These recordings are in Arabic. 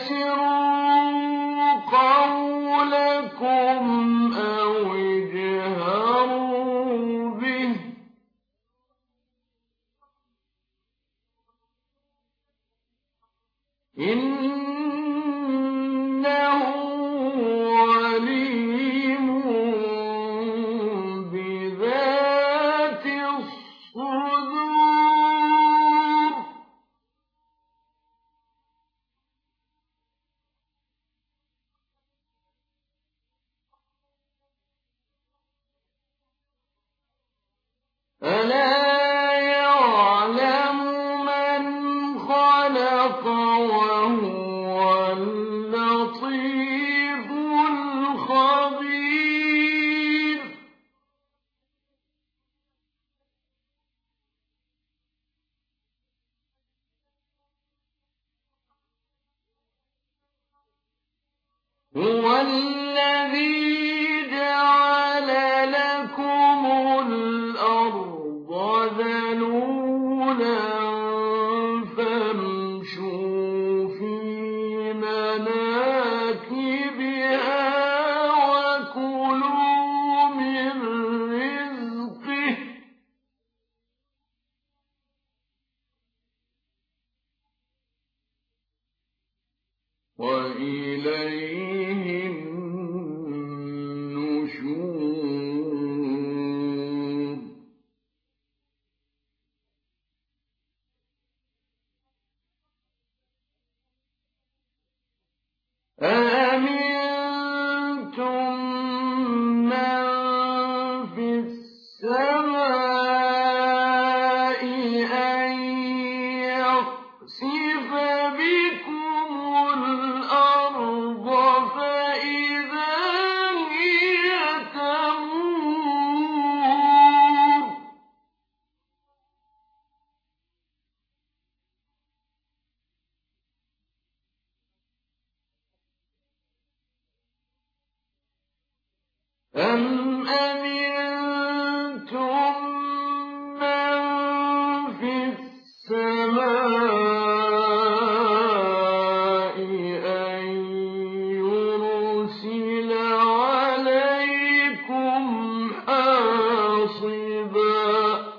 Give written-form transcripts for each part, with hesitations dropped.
أَسِرُّوا قَوْلَكُمْ أَوِ اجْهَرُوا بِهِ ۖ إِنَّهُ عَلِيمٌ بِذَاتِ الصُّدُورِ أَلَا يَعْلَمُ مَنْ خَلَقَ وَهُوَ اللَّطِيفُ الْخَبِيرُ هُوَ الَّذِي جَعَلَ لَكُمُ الْأَرْضَ ذَلُولًا فَامْشُوا فِي مَنَاكِبِهَا وَكُلُوا مِن رِّزْقِهِ ۖ وَإِلَيْهِ النُّشُورُ أَأَمِنتُم مَّن فِي السَّمَاءِ أَن يَخْسِفَ بِكُمُ الْأَرْضَ فَإِذَا هِيَ تَمُورُ أَمْ أَمِنتُم مَّن فِي السَّمَاءِ أَن يُرْسِلَ عَلَيْكُمْ حَاصِبًا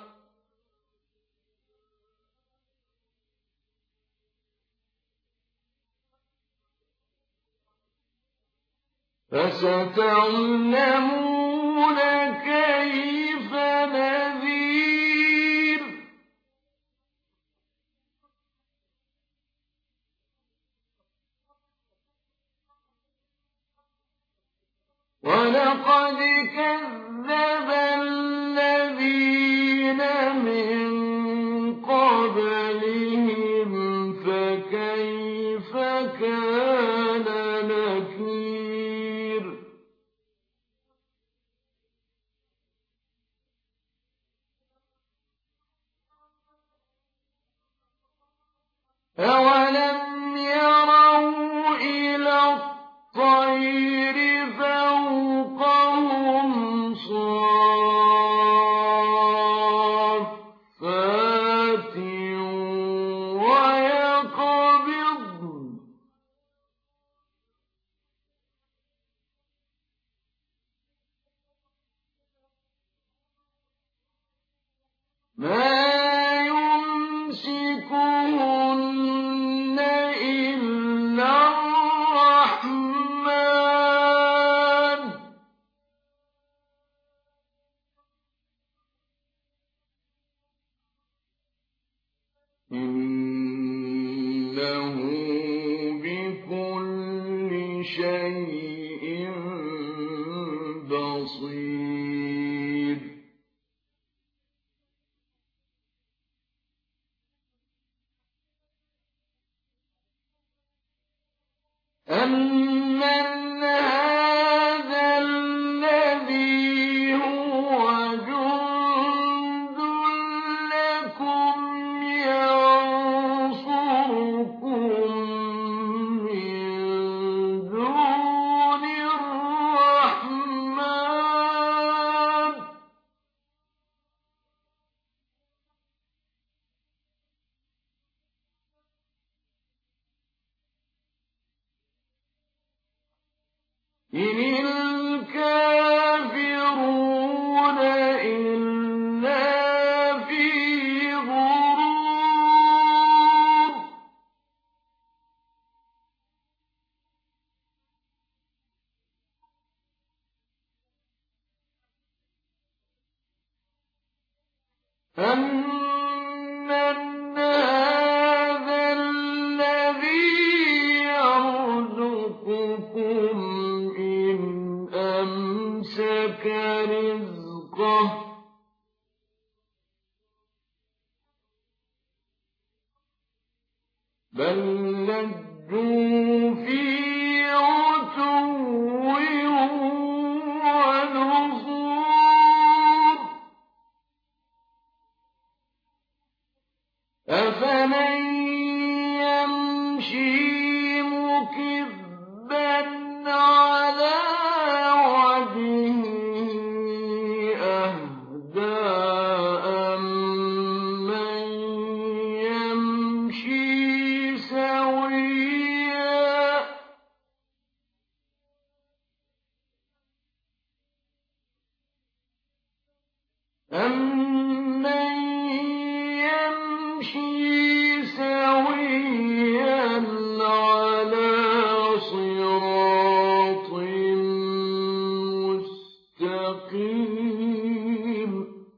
فَسَتَعْلَمُونَ كَيْفَ نَذِيرِ وَلَقَدْ كَذَّبَ الَّذِينَ مِن قَبْلِهِمْ فَكَيْفَ كَانَ نَكِيرِ أَوَلَمْ يَرَوْا إِلَى الطَّيْرِ فَوْقَهُمْ صَافَّاتٍ وَيَقْبِضْنَ مَا يُمْسِكُهُنَّ إِلَّا الرَّحْمَٰنُ ۚ إِنَّهُ بِكُلِّ شَيْءٍ بَصِيرٌ أَمَّنْ هَٰذَا الَّذِي هُوَ جُندٌ لَّكُمْ يَنصُرُكُم مِّن دُونِ الرَّحْمَٰنِ ۚ إِنِ الْكَافِرُونَ إِلَّا فِي غُرُورٍ أَمَّنْ هَٰذَا الَّذِي يَرْزُقُكُمْ إِنْ أَمْسَكَ رِزْقَهُ بَل لَّجُّوا فِي عُتُوٍّ وَنُفُورٍ أَفَمَن يَمْشِي مُكِبًّا عَلَىٰ وَجْهِهِ أَهْدَىٰ أَمَّن يَمْشِي سَوِيًّا عَلَىٰ صِرَاطٍ مُّسْتَقِيمٍ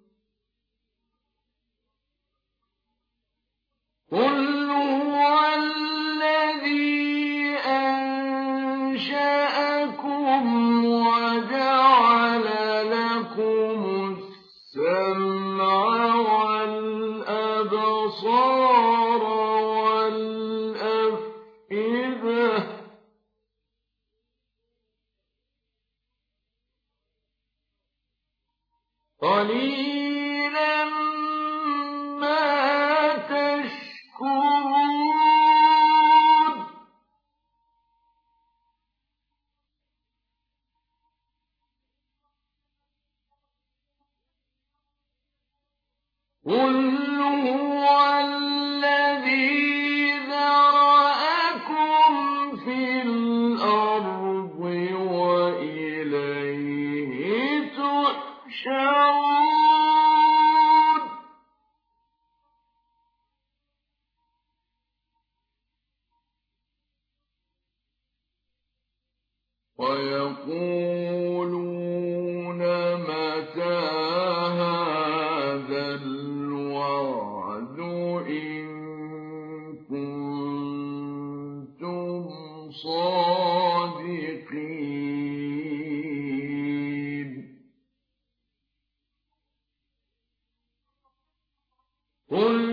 قُلْ هُوَ الَّذِي أَنشَأَكُمْ وَجَعَلَ لَكُمُ السَّمْعَ وَالْأَبْصَارَ وَالْأَفْئِدَةَ ۖ قَلِيلًا مَّا تَشْكُرُونَ قُلْ هُوَ الَّذِي ذَرَأَكُمْ فِي الْأَرْضِ وَإِلَيْهِ تُحْشَرُونَ وَيَقُولُونَ مَتَىٰ هَٰذَا الْوَعْدُ إِن كُنتُمْ صَادِقِينَ قُلْ